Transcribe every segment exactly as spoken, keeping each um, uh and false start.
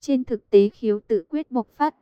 Trên thực tế khiếu tự quyết bộc phát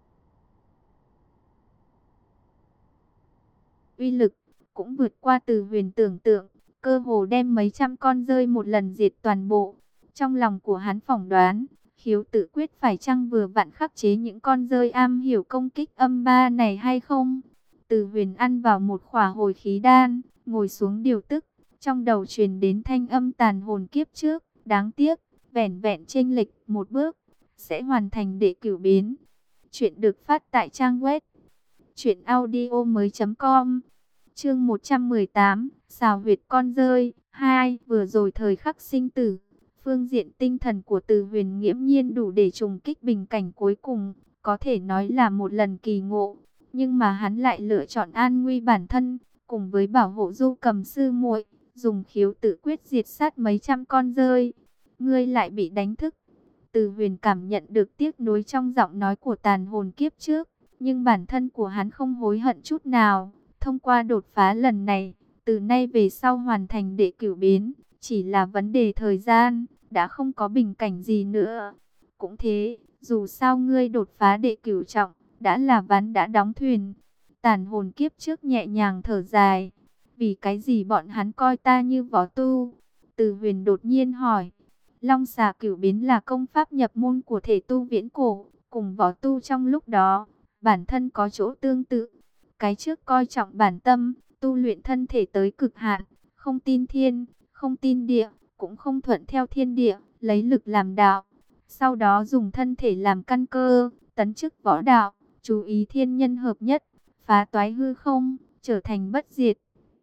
uy lực cũng vượt qua Từ Huyền tưởng tượng, cơ hồ đem mấy trăm con rơi một lần diệt toàn bộ. Trong lòng của hắn phỏng đoán, khiếu tự quyết phải chăng vừa vặn khắc chế những con rơi am hiểu công kích âm ba này hay không? Từ Huyền ăn vào một khỏa hồi khí đan, ngồi xuống điều tức, trong đầu truyền đến thanh âm tàn hồn kiếp trước, đáng tiếc, vẻn vẹn chênh lệch một bước, sẽ hoàn thành đệ cửu biến. Chuyện được phát tại trang web truyện audio mới.com. Chương một trăm mười tám, xào huyệt con rơi hai. Vừa rồi thời khắc sinh tử, phương diện tinh thần của Từ Huyền nghiễm nhiên đủ để trùng kích bình cảnh cuối cùng, có thể nói là một lần kỳ ngộ. Nhưng mà hắn lại lựa chọn an nguy bản thân, cùng với bảo hộ Du Cầm sư muội, dùng khiếu tự quyết diệt sát mấy trăm con rơi. Ngươi lại bị đánh thức. Từ Huyền cảm nhận được tiếc nuối trong giọng nói của tàn hồn kiếp trước, nhưng bản thân của hắn không hối hận chút nào. Thông qua đột phá lần này, từ nay về sau hoàn thành đệ cửu biến, chỉ là vấn đề thời gian, đã không có bình cảnh gì nữa. Cũng thế, dù sao ngươi đột phá đệ cửu trọng, đã là ván đã đóng thuyền. Tàn hồn kiếp trước nhẹ nhàng thở dài. Vì cái gì bọn hắn coi ta như võ tu? Từ Huyền đột nhiên hỏi. Long xà cửu biến là công pháp nhập môn của thể tu viễn cổ, cùng võ tu trong lúc đó, bản thân có chỗ tương tự. Cái trước coi trọng bản tâm, tu luyện thân thể tới cực hạn, không tin thiên, không tin địa, cũng không thuận theo thiên địa, lấy lực làm đạo. Sau đó dùng thân thể làm căn cơ, tấn chức võ đạo, chú ý thiên nhân hợp nhất, phá toái hư không, trở thành bất diệt.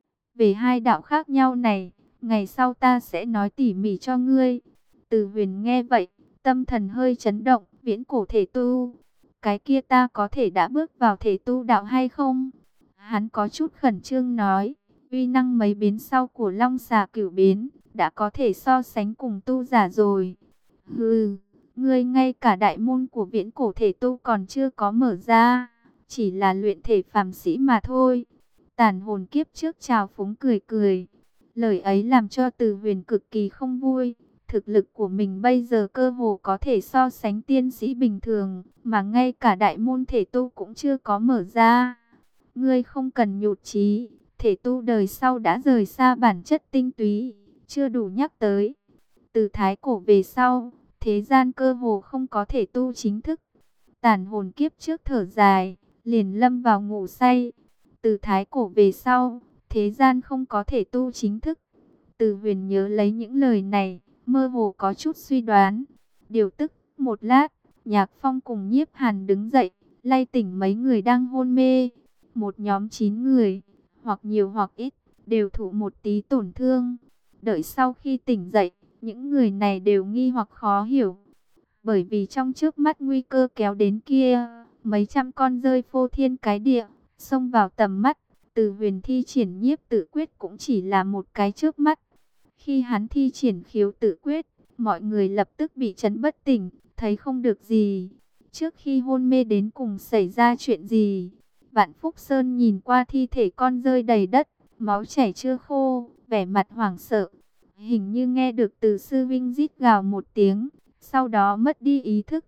Về hai đạo khác nhau này, ngày sau ta sẽ nói tỉ mỉ cho ngươi. Từ Huyền nghe vậy, tâm thần hơi chấn động, viễn cổ thể tu. Cái kia ta có thể đã bước vào thể tu đạo hay không? Hắn có chút khẩn trương nói, uy năng mấy biến sau của Long xà cửu biến, đã có thể so sánh cùng tu giả rồi. Hừ, ngươi ngay cả đại môn của viễn cổ thể tu còn chưa có mở ra, chỉ là luyện thể phàm sĩ mà thôi. Tàn hồn kiếp trước trào phúng cười cười. Lời ấy làm cho Từ Huyền cực kỳ không vui. Thực lực của mình bây giờ cơ hồ có thể so sánh tiên sĩ bình thường, mà ngay cả đại môn thể tu cũng chưa có mở ra. Ngươi không cần nhụt chí, thể tu đời sau đã rời xa bản chất tinh túy, chưa đủ nhắc tới. Từ thái cổ về sau, thế gian cơ hồ không có thể tu chính thức. Tàn hồn kiếp trước thở dài, liền lâm vào ngủ say. Từ thái cổ về sau, thế gian không có thể tu chính thức. Từ Huyền nhớ lấy những lời này, mơ hồ có chút suy đoán. Điều tức một lát, Nhạc Phong cùng Nhiếp Hàn đứng dậy, lay tỉnh mấy người đang hôn mê. Một nhóm chín người, hoặc nhiều hoặc ít, đều thụ một tí tổn thương. Đợi sau khi tỉnh dậy, những người này đều nghi hoặc khó hiểu. Bởi vì trong trước mắt nguy cơ kéo đến kia, mấy trăm con rơi phô thiên cái địa, xông vào tầm mắt. Từ Huyền thi triển nhiếp tự quyết cũng chỉ là một cái trước mắt. Khi hắn thi triển khiếu tự quyết, mọi người lập tức bị chấn bất tỉnh, thấy không được gì. Trước khi hôn mê đến cùng xảy ra chuyện gì? Vạn Phúc Sơn nhìn qua thi thể con rơi đầy đất, máu chảy chưa khô, vẻ mặt hoảng sợ. Hình như nghe được Từ sư vinh rít gào một tiếng, sau đó mất đi ý thức.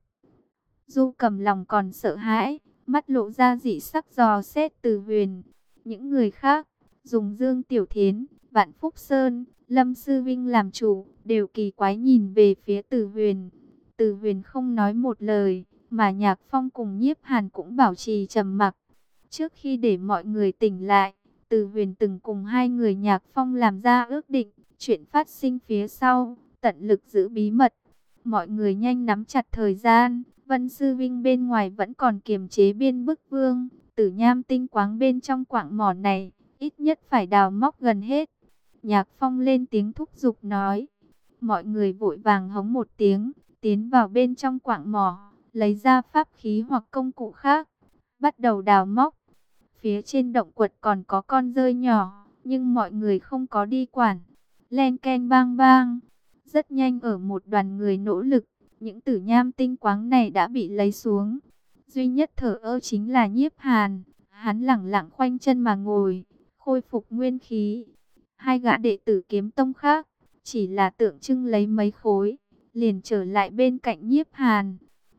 Du Cầm lòng còn sợ hãi, mắt lộ ra dị sắc dò xét Từ Huyền. Những người khác, dùng Dương Tiểu Thiến, Vạn Phúc Sơn, Lâm Sư Vinh làm chủ, đều kỳ quái nhìn về phía Từ Huyền. Từ Huyền không nói một lời, mà Nhạc Phong cùng Nhiếp Hàn cũng bảo trì trầm mặc. Trước khi để mọi người tỉnh lại, Từ Huyền từng cùng hai người Nhạc Phong làm ra ước định, chuyện phát sinh phía sau, tận lực giữ bí mật. Mọi người nhanh nắm chặt thời gian, Vân Sư Vinh bên ngoài vẫn còn kiềm chế Biên Bức Vương, Tử Nham Tinh Quáng bên trong quạng mỏ này, ít nhất phải đào móc gần hết. Nhạc Phong lên tiếng thúc giục nói. Mọi người vội vàng hống một tiếng, tiến vào bên trong quạng mỏ, lấy ra pháp khí hoặc công cụ khác, bắt đầu đào móc. Phía trên động quật còn có con rơi nhỏ, nhưng mọi người không có đi quản. Len ken bang bang. Rất nhanh ở một đoàn người nỗ lực, những tử nham tinh quáng này đã bị lấy xuống. Duy nhất thở ơ chính là Nhiếp Hàn. Hắn lẳng lặng khoanh chân mà ngồi, khôi phục nguyên khí. Hai gã đệ tử Kiếm Tông khác, chỉ là tượng trưng lấy mấy khối, liền trở lại bên cạnh Nhiếp Hàn.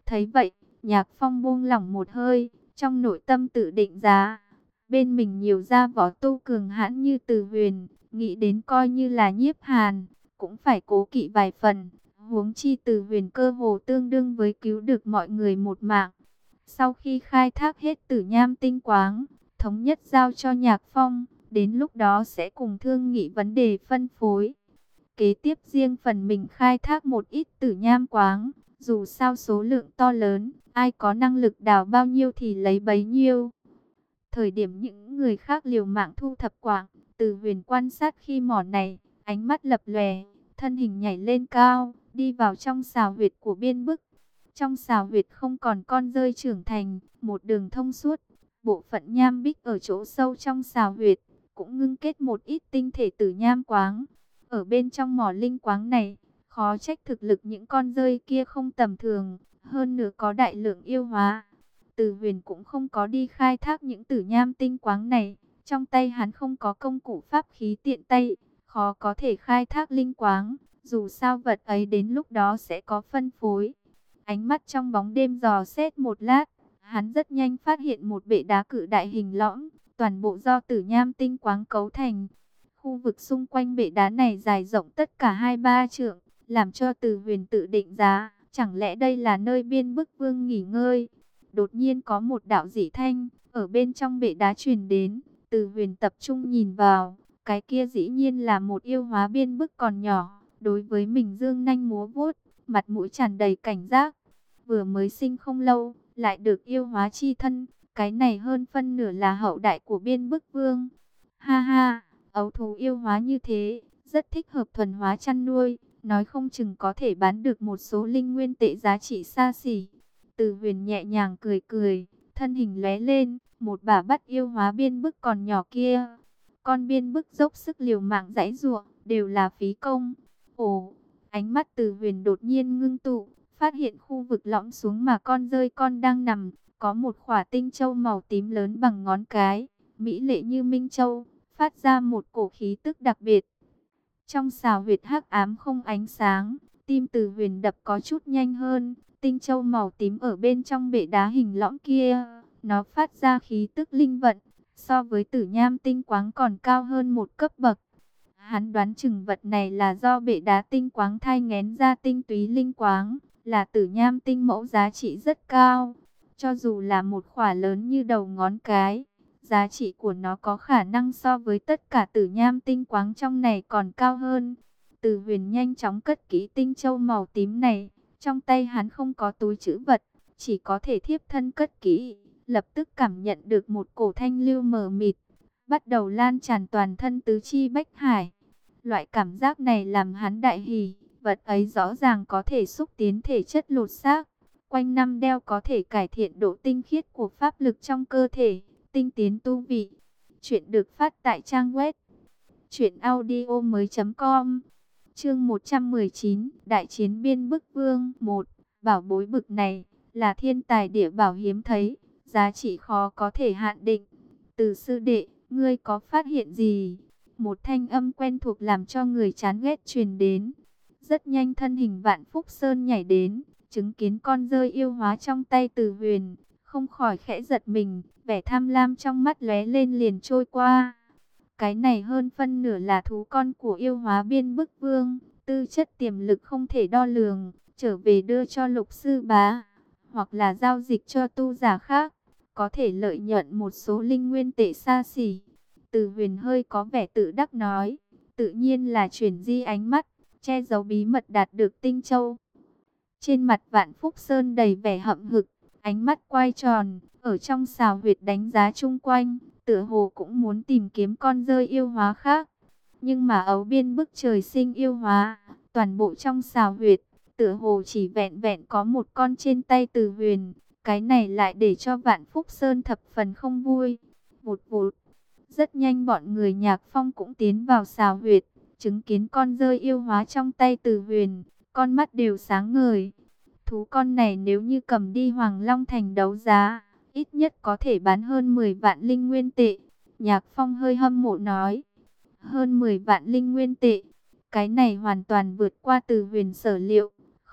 Thấy vậy, Nhạc Phong buông lỏng một hơi, trong nội tâm tự định giá. Bên mình nhiều gia võ tu cường hãn như Từ Huyền, nghĩ đến coi như là Nhiếp Hàn, cũng phải cố kỵ vài phần. Huống chi Từ Huyền cơ hồ tương đương với cứu được mọi người một mạng. Sau khi khai thác hết Tử Nham tinh quáng, thống nhất giao cho Nhạc Phong, đến lúc đó sẽ cùng thương nghị vấn đề phân phối. Kế tiếp riêng phần mình khai thác một ít Tử Nham quáng, dù sao số lượng to lớn, ai có năng lực đào bao nhiêu thì lấy bấy nhiêu. Thời điểm những người khác liều mạng thu thập quạng, Từ Huyền quan sát khi mỏ này, ánh mắt lập lòe, thân hình nhảy lên cao, đi vào trong xào huyệt của Biên Bức. Trong xào huyệt không còn con rơi trưởng thành, một đường thông suốt, bộ phận nham bích ở chỗ sâu trong xào huyệt, cũng ngưng kết một ít tinh thể tử nham quáng. Ở bên trong mỏ linh quáng này, khó trách thực lực những con rơi kia không tầm thường, hơn nữa có đại lượng yêu hóa. Từ Huyền cũng không có đi khai thác những tử nham tinh quáng này, trong tay hắn không có công cụ pháp khí tiện tay, khó có thể khai thác linh quáng, dù sao vật ấy đến lúc đó sẽ có phân phối. Ánh mắt trong bóng đêm dò xét một lát, hắn rất nhanh phát hiện một bệ đá cự đại hình lõm, toàn bộ do tử nham tinh quáng cấu thành. Khu vực xung quanh bệ đá này dài rộng tất cả hai ba trượng, làm cho Từ Huyền tự định giá, chẳng lẽ đây là nơi Biên Bức Vương nghỉ ngơi. Đột nhiên có một đạo dị thanh ở bên trong bệ đá truyền đến, Từ Huyền tập trung nhìn vào, cái kia dĩ nhiên là một yêu hóa Biên Bức còn nhỏ, đối với mình dương nanh múa vuốt, mặt mũi tràn đầy cảnh giác. Vừa mới sinh không lâu, lại được yêu hóa chi thân, cái này hơn phân nửa là hậu đại của Biên Bức Vương. Ha ha, ấu thú yêu hóa như thế, rất thích hợp thuần hóa chăn nuôi, nói không chừng có thể bán được một số linh nguyên tệ giá trị xa xỉ. Từ Huyền nhẹ nhàng cười cười, thân hình lóe lên, một bả bắt yêu hóa Biên Bức còn nhỏ kia. Con Biên Bức dốc sức liều mạng giãy giụa, đều là phí công. Ồ, ánh mắt Từ Huyền đột nhiên ngưng tụ, phát hiện khu vực lõm xuống mà con rơi con đang nằm, có một khỏa tinh châu màu tím lớn bằng ngón cái, mỹ lệ như minh châu, phát ra một cổ khí tức đặc biệt. Trong xào huyệt hắc ám không ánh sáng, tim Từ Huyền đập có chút nhanh hơn. Tinh châu màu tím ở bên trong bệ đá hình lõm kia, nó phát ra khí tức linh vận, so với tử nham tinh quáng còn cao hơn một cấp bậc. Hắn đoán chừng vật này là do bệ đá tinh quáng thai nghén ra tinh túy linh quáng, là tử nham tinh mẫu giá trị rất cao. Cho dù là một khỏa lớn như đầu ngón cái, giá trị của nó có khả năng so với tất cả tử nham tinh quáng trong này còn cao hơn. Từ Huyền nhanh chóng cất kỹ tinh châu màu tím này. Trong tay hắn không có túi trữ vật, chỉ có thể thiếp thân cất kỹ. Lập tức cảm nhận được một cổ thanh lưu mờ mịt, bắt đầu lan tràn toàn thân tứ chi bách hải. Loại cảm giác này làm hắn đại hỉ, vật ấy rõ ràng có thể xúc tiến thể chất lột xác. Quanh năm đeo có thể cải thiện độ tinh khiết của pháp lực trong cơ thể, tinh tiến tu vị. Chuyện được phát tại trang web truyện audio mới chấm com. Chương một trăm mười chín, Đại chiến Biên Bức Vương một. Bảo bối bực này là thiên tài địa bảo hiếm thấy, giá trị khó có thể hạn định. Từ sư đệ, ngươi có phát hiện gì? Một thanh âm quen thuộc làm cho người chán ghét truyền đến. Rất nhanh thân hình Vạn Phúc Sơn nhảy đến, chứng kiến con rơi yêu hóa trong tay Từ Huyền, không khỏi khẽ giật mình, vẻ tham lam trong mắt lóe lên liền trôi qua. Cái này hơn phân nửa là thú con của yêu hóa Biên Bức Vương, tư chất tiềm lực không thể đo lường, trở về đưa cho Lục sư bá, hoặc là giao dịch cho tu giả khác, có thể lợi nhuận một số linh nguyên tệ xa xỉ. Từ Huyền hơi có vẻ tự đắc nói, tự nhiên là chuyển di ánh mắt, che giấu bí mật đạt được tinh châu. Trên mặt Vạn Phúc Sơn đầy vẻ hậm hực, ánh mắt quay tròn, ở trong xào huyệt đánh giá chung quanh, tựa hồ cũng muốn tìm kiếm con rơi yêu hóa khác. Nhưng mà ấu Biên Bức trời sinh yêu hóa, toàn bộ trong xào huyệt, tựa hồ chỉ vẹn vẹn có một con trên tay Từ Huyền. Cái này lại để cho Vạn Phúc Sơn thập phần không vui. Vụt vụt, rất nhanh bọn người Nhạc Phong cũng tiến vào xào huyệt, chứng kiến con rơi yêu hóa trong tay Từ Huyền, con mắt đều sáng ngời. Thú con này nếu như cầm đi Hoàng Long Thành đấu giá, ít nhất có thể bán hơn mười vạn linh nguyên tệ. Nhạc Phong hơi hâm mộ nói, hơn mười vạn linh nguyên tệ, cái này hoàn toàn vượt qua Từ Huyền sở liệu.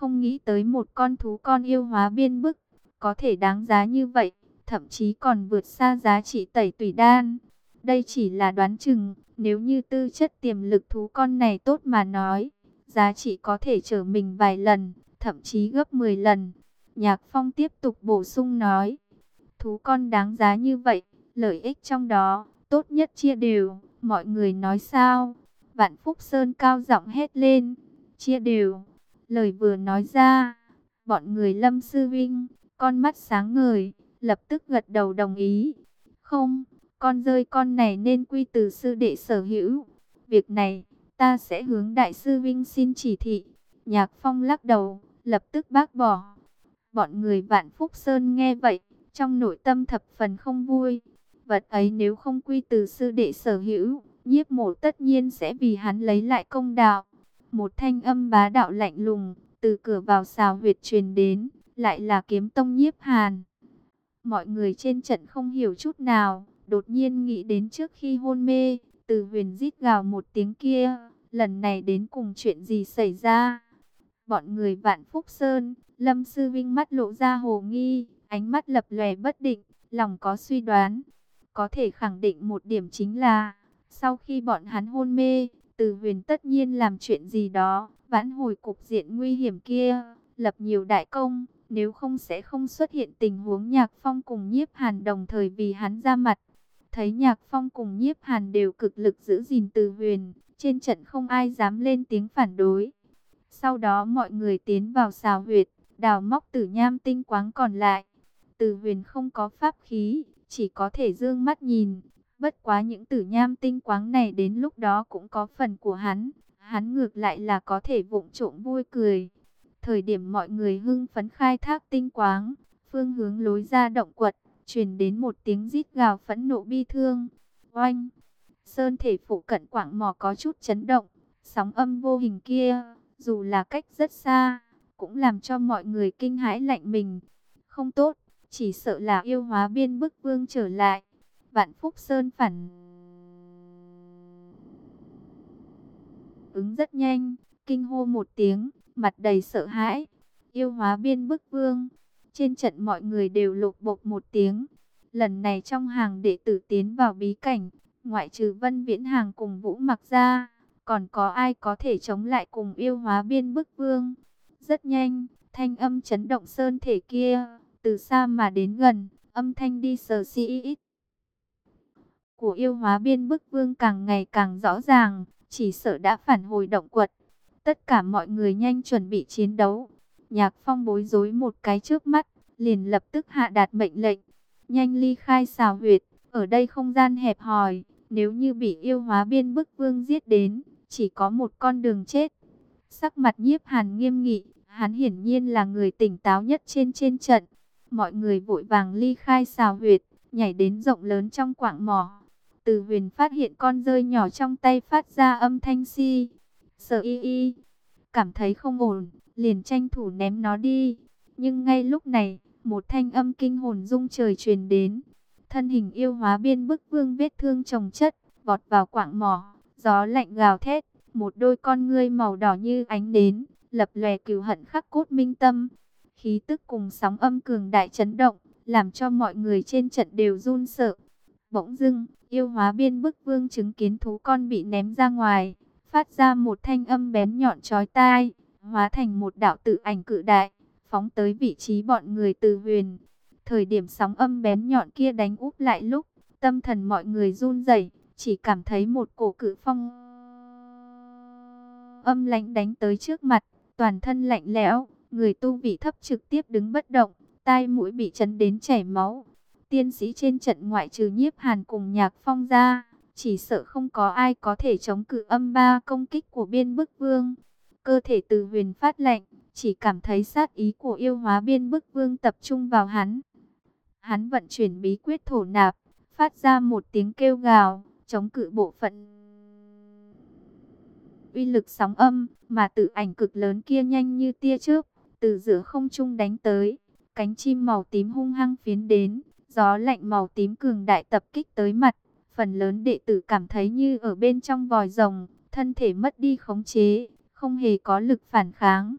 Không nghĩ tới một con thú con yêu hóa biên bức, có thể đáng giá như vậy, thậm chí còn vượt xa giá trị tẩy tủy đan. Đây chỉ là đoán chừng, nếu như tư chất tiềm lực thú con này tốt mà nói, giá trị có thể trở mình vài lần, thậm chí gấp mười lần. Nhạc Phong tiếp tục bổ sung nói, thú con đáng giá như vậy, lợi ích trong đó, tốt nhất chia đều, mọi người nói sao? Vạn Phúc Sơn cao giọng hét lên, chia đều. Lời vừa nói ra, bọn người Lâm Sư Vinh, con mắt sáng ngời, lập tức gật đầu đồng ý. Không, con rơi con này nên quy từ sư đệ sở hữu. Việc này, ta sẽ hướng đại sư Vinh xin chỉ thị. Nhạc Phong lắc đầu, lập tức bác bỏ. Bọn người Vạn Phúc Sơn nghe vậy, trong nội tâm thập phần không vui. Vật ấy nếu không quy từ sư đệ sở hữu, Nhiếp Mộ tất nhiên sẽ vì hắn lấy lại công đạo. Một thanh âm bá đạo lạnh lùng từ cửa vào xào huyệt truyền đến, lại là Kiếm Tông Nhiếp Hàn. Mọi người trên trận không hiểu chút nào, đột nhiên nghĩ đến trước khi hôn mê, Từ Huyền rít gào một tiếng kia, lần này đến cùng chuyện gì xảy ra? Bọn người Vạn Phúc Sơn, Lâm Sư Vinh mắt lộ ra hồ nghi, ánh mắt lập lòe bất định, lòng có suy đoán. Có thể khẳng định một điểm chính là, sau khi bọn hắn hôn mê, Từ Huyền tất nhiên làm chuyện gì đó, vãn hồi cục diện nguy hiểm kia, lập nhiều đại công, nếu không sẽ không xuất hiện tình huống Nhạc Phong cùng Nhiếp Hàn đồng thời vì hắn ra mặt. Thấy Nhạc Phong cùng Nhiếp Hàn đều cực lực giữ gìn Từ Huyền, trên trận không ai dám lên tiếng phản đối. Sau đó mọi người tiến vào xào huyệt, đào móc tử nham tinh quáng còn lại. Từ Huyền không có pháp khí, chỉ có thể dương mắt nhìn. Bất quá những tử nham tinh quáng này đến lúc đó cũng có phần của hắn. Hắn ngược lại là có thể vụng trộm vui cười. Thời điểm mọi người hưng phấn khai thác tinh quáng, phương hướng lối ra động quật, truyền đến một tiếng rít gào phẫn nộ bi thương. Oanh! Sơn thể phụ cận quảng mỏ có chút chấn động. Sóng âm vô hình kia, dù là cách rất xa, cũng làm cho mọi người kinh hãi lạnh mình. Không tốt, chỉ sợ là yêu hóa biên bức vương trở lại. Vạn Phúc Sơn phản ứng rất nhanh, kinh hô một tiếng, mặt đầy sợ hãi. Yêu hóa biên bức vương. Trên trận mọi người đều lột bột một tiếng. Lần này trong hàng đệ tử tiến vào bí cảnh, ngoại trừ Vân Viễn Hàng cùng Vũ Mặc ra, còn có ai có thể chống lại cùng yêu hóa biên bức vương? Rất nhanh, thanh âm chấn động sơn thể kia, từ xa mà đến gần, âm thanh đi sờ si ít của yêu hóa biên bức vương càng ngày càng rõ ràng, chỉ sợ đã phản hồi động quật. Tất cả mọi người nhanh chuẩn bị chiến đấu. Nhạc Phong bối rối một cái trước mắt, liền lập tức hạ đạt mệnh lệnh, nhanh ly khai xào huyệt, ở đây không gian hẹp hòi, nếu như bị yêu hóa biên bức vương giết đến, chỉ có một con đường chết. Sắc mặt Nhiếp Hàn nghiêm nghị, hắn hiển nhiên là người tỉnh táo nhất trên trên trận. Mọi người vội vàng ly khai xào huyệt, nhảy đến rộng lớn trong quảng mỏ. Từ Huyền phát hiện con rơi nhỏ trong tay phát ra âm thanh si. Sợ y y, cảm thấy không ổn, liền tranh thủ ném nó đi. Nhưng ngay lúc này, một thanh âm kinh hồn rung trời truyền đến. Thân hình yêu hóa biên bức vương vết thương chồng chất, vọt vào quảng mỏ, gió lạnh gào thét, một đôi con ngươi màu đỏ như ánh nến, lập lòe cừu hận khắc cốt minh tâm. Khí tức cùng sóng âm cường đại chấn động, làm cho mọi người trên trận đều run sợ. Bỗng dưng, yêu hóa biên bức vương chứng kiến thú con bị ném ra ngoài, phát ra một thanh âm bén nhọn chói tai, hóa thành một đạo tự ảnh cự đại, phóng tới vị trí bọn người Từ Huyền. Thời điểm sóng âm bén nhọn kia đánh úp lại lúc, tâm thần mọi người run rẩy, chỉ cảm thấy một cổ cự phong âm lãnh đánh tới trước mặt, toàn thân lạnh lẽo, người tu vị thấp trực tiếp đứng bất động, tai mũi bị chấn đến chảy máu. Tiên sĩ trên trận ngoại trừ Nhiếp Hàn cùng Nhạc Phong ra, chỉ sợ không có ai có thể chống cự âm ba công kích của biên bức vương. Cơ thể Từ Huyền phát lạnh, chỉ cảm thấy sát ý của yêu hóa biên bức vương tập trung vào hắn. Hắn vận chuyển bí quyết thổ nạp, phát ra một tiếng kêu gào, chống cự bộ phận uy lực sóng âm, mà tự ảnh cực lớn kia nhanh như tia chớp, từ giữa không trung đánh tới. Cánh chim màu tím hung hăng phiến đến, gió lạnh màu tím cường đại tập kích tới mặt. Phần lớn đệ tử cảm thấy như ở bên trong vòi rồng, thân thể mất đi khống chế, không hề có lực phản kháng.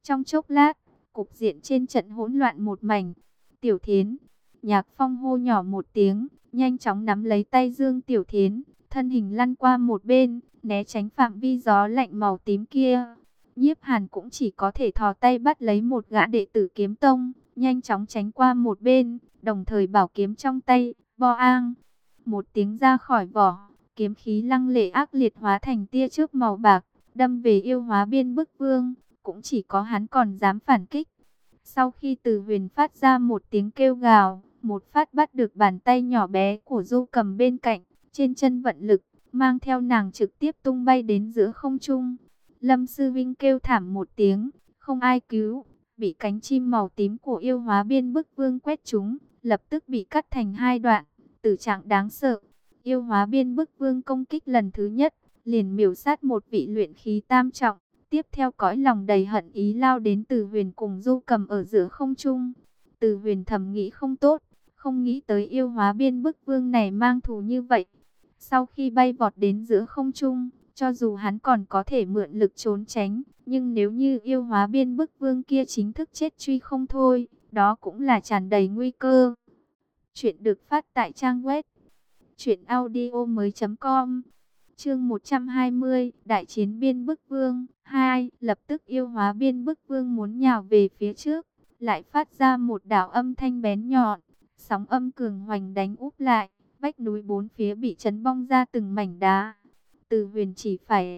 Trong chốc lát, cục diện trên trận hỗn loạn một mảnh. Tiểu Thiến, Nhạc Phong hô nhỏ một tiếng, nhanh chóng nắm lấy tay Dương Tiểu Thiến, thân hình lăn qua một bên, né tránh phạm vi gió lạnh màu tím kia. Nhiếp Hàn cũng chỉ có thể thò tay bắt lấy một gã đệ tử Kiếm Tông, nhanh chóng tránh qua một bên, đồng thời bảo kiếm trong tay, bo ang. Một tiếng ra khỏi vỏ, kiếm khí lăng lệ ác liệt hóa thành tia chớp màu bạc, đâm về Yêu Hóa Biên Bức Vương, cũng chỉ có hắn còn dám phản kích. Sau khi Từ Huyền phát ra một tiếng kêu gào, một phát bắt được bàn tay nhỏ bé của Du Cầm bên cạnh, trên chân vận lực, mang theo nàng trực tiếp tung bay đến giữa không trung. Lâm Sư Vinh kêu thảm một tiếng, không ai cứu, bị cánh chim màu tím của Yêu Hóa Biên Bức Vương quét trúng, lập tức bị cắt thành hai đoạn, tử trạng đáng sợ. Yêu Hóa Biên Bức Vương công kích lần thứ nhất, liền miểu sát một vị luyện khí tam trọng. Tiếp theo cõi lòng đầy hận ý lao đến Từ Huyền cùng Du Cầm ở giữa không trung. Từ Huyền thầm nghĩ không tốt, không nghĩ tới Yêu Hóa Biên Bức Vương này mang thù như vậy. Sau khi bay vọt đến giữa không trung, cho dù hắn còn có thể mượn lực trốn tránh, nhưng nếu như Yêu Hóa Biên Bức Vương kia chính thức chết truy không thôi, đó cũng là tràn đầy nguy cơ. Chuyện được phát tại trang web truyện audio mới chấm com. Chương một trăm hai mươi, Đại chiến Biên Bức Vương hai. Lập tức Yêu Hóa Biên Bức Vương muốn nhào về phía trước, lại phát ra một đạo âm thanh bén nhọn, sóng âm cường hoành đánh úp lại, vách núi bốn phía bị chấn bong ra từng mảnh đá. Từ Huyền chỉ phải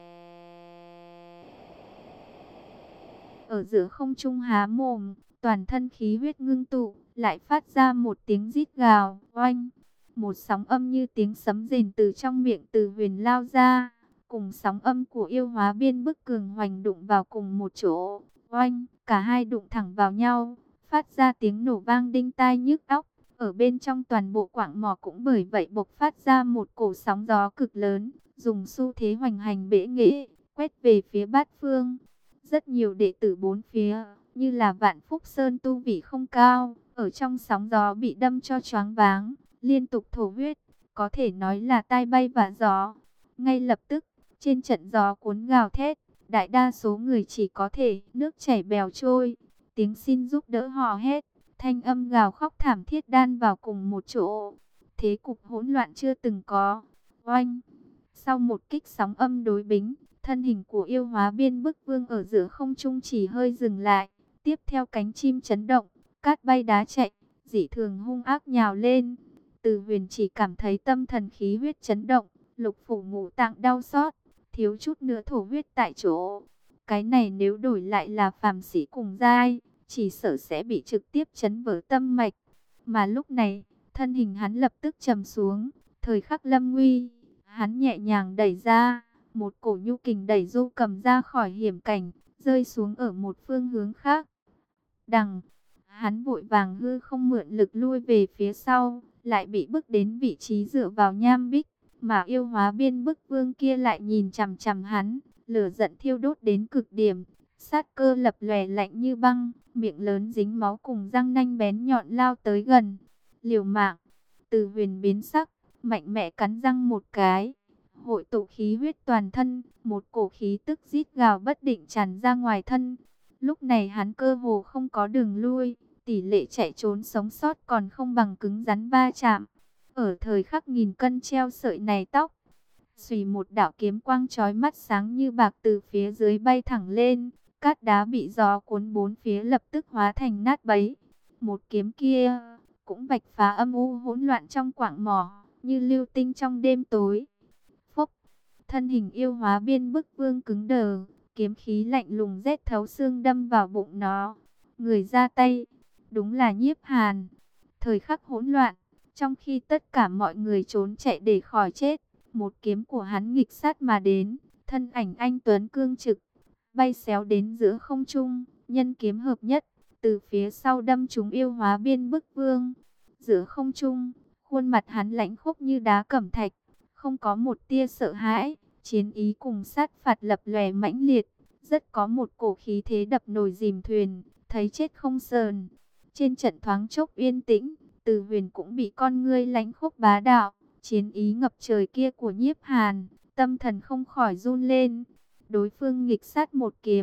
ở giữa không trung há mồm, toàn thân khí huyết ngưng tụ, lại phát ra một tiếng rít gào, oanh. Một sóng âm như tiếng sấm rền từ trong miệng Từ Huyền lao ra, cùng sóng âm của Yêu Hóa Biên Bức cường hoành đụng vào cùng một chỗ, oanh, cả hai đụng thẳng vào nhau, phát ra tiếng nổ vang đinh tai nhức óc. Ở bên trong toàn bộ quạng mỏ cũng bởi vậy bộc phát ra một cổ sóng gió cực lớn, dùng xu thế hoành hành bệ nghệ, quét về phía bát phương. Rất nhiều đệ tử bốn phía, như là Vạn Phúc Sơn tu vị không cao, ở trong sóng gió bị đâm cho choáng váng, liên tục thổ huyết, có thể nói là tai bay vạ gió. Ngay lập tức, trên trận gió cuốn gào thét, đại đa số người chỉ có thể nước chảy bèo trôi, tiếng xin giúp đỡ hò hét, thanh âm gào khóc thảm thiết đan vào cùng một chỗ. Thế cục hỗn loạn chưa từng có. Oanh! Sau một kích sóng âm đối bính, thân hình của Yêu Hóa Biên Bức Vương ở giữa không trung chỉ hơi dừng lại. Tiếp theo cánh chim chấn động, cát bay đá chạy, dị thường hung ác nhào lên. Từ Huyền chỉ cảm thấy tâm thần khí huyết chấn động, lục phủ ngũ tạng đau xót, thiếu chút nữa thổ huyết tại chỗ. Cái này nếu đổi lại là phàm sĩ cùng giai, chỉ sợ sẽ bị trực tiếp chấn vỡ tâm mạch. Mà lúc này, thân hình hắn lập tức trầm xuống, thời khắc lâm nguy, hắn nhẹ nhàng đẩy ra, một cổ nhu kình đẩy Du Cầm ra khỏi hiểm cảnh, rơi xuống ở một phương hướng khác. Đằng, hắn vội vàng hư không mượn lực lui về phía sau, lại bị bước đến vị trí dựa vào nham bích, mà Yêu Hóa Biên Bức Vương kia lại nhìn chằm chằm hắn, lửa giận thiêu đốt đến cực điểm, sát cơ lập lòe lạnh như băng, miệng lớn dính máu cùng răng nanh bén nhọn lao tới gần. Liều mạng, Từ Huyền biến sắc, mạnh mẽ cắn răng một cái, hội tụ khí huyết toàn thân, một cổ khí tức rít gào bất định tràn ra ngoài thân. Lúc này hắn cơ hồ không có đường lui, tỷ lệ chạy trốn sống sót còn không bằng cứng rắn va chạm. Ở thời khắc nghìn cân treo sợi này tóc, xùy một đạo kiếm quang chói mắt sáng như bạc từ phía dưới bay thẳng lên, cát đá bị gió cuốn bốn phía lập tức hóa thành nát bấy. Một kiếm kia cũng vạch phá âm u hỗn loạn trong quạng mỏ, như lưu tinh trong đêm tối. Phốc, thân hình Yêu Hóa Biên Bức Vương cứng đờ, kiếm khí lạnh lùng rét thấu xương đâm vào bụng nó. Người ra tay, đúng là Nhiếp Hàn. Thời khắc hỗn loạn, trong khi tất cả mọi người trốn chạy để khỏi chết, một kiếm của hắn nghịch sát mà đến, thân ảnh anh tuấn cương trực, bay xéo đến giữa không trung, nhân kiếm hợp nhất, từ phía sau đâm trúng Yêu Hóa Biên Bức Vương. Giữa không trung, khuôn mặt hắn lãnh khốc như đá cẩm thạch, không có một tia sợ hãi, chiến ý cùng sát phạt lập lòe mãnh liệt, rất có một cổ khí thế đập nồi dìm thuyền, thấy chết không sờn. Trên trận thoáng chốc yên tĩnh, Từ Huyền cũng bị con ngươi lãnh khốc bá đạo, chiến ý ngập trời kia của Nhiếp Hàn, tâm thần không khỏi run lên. Đối phương nghịch sát một kiếm,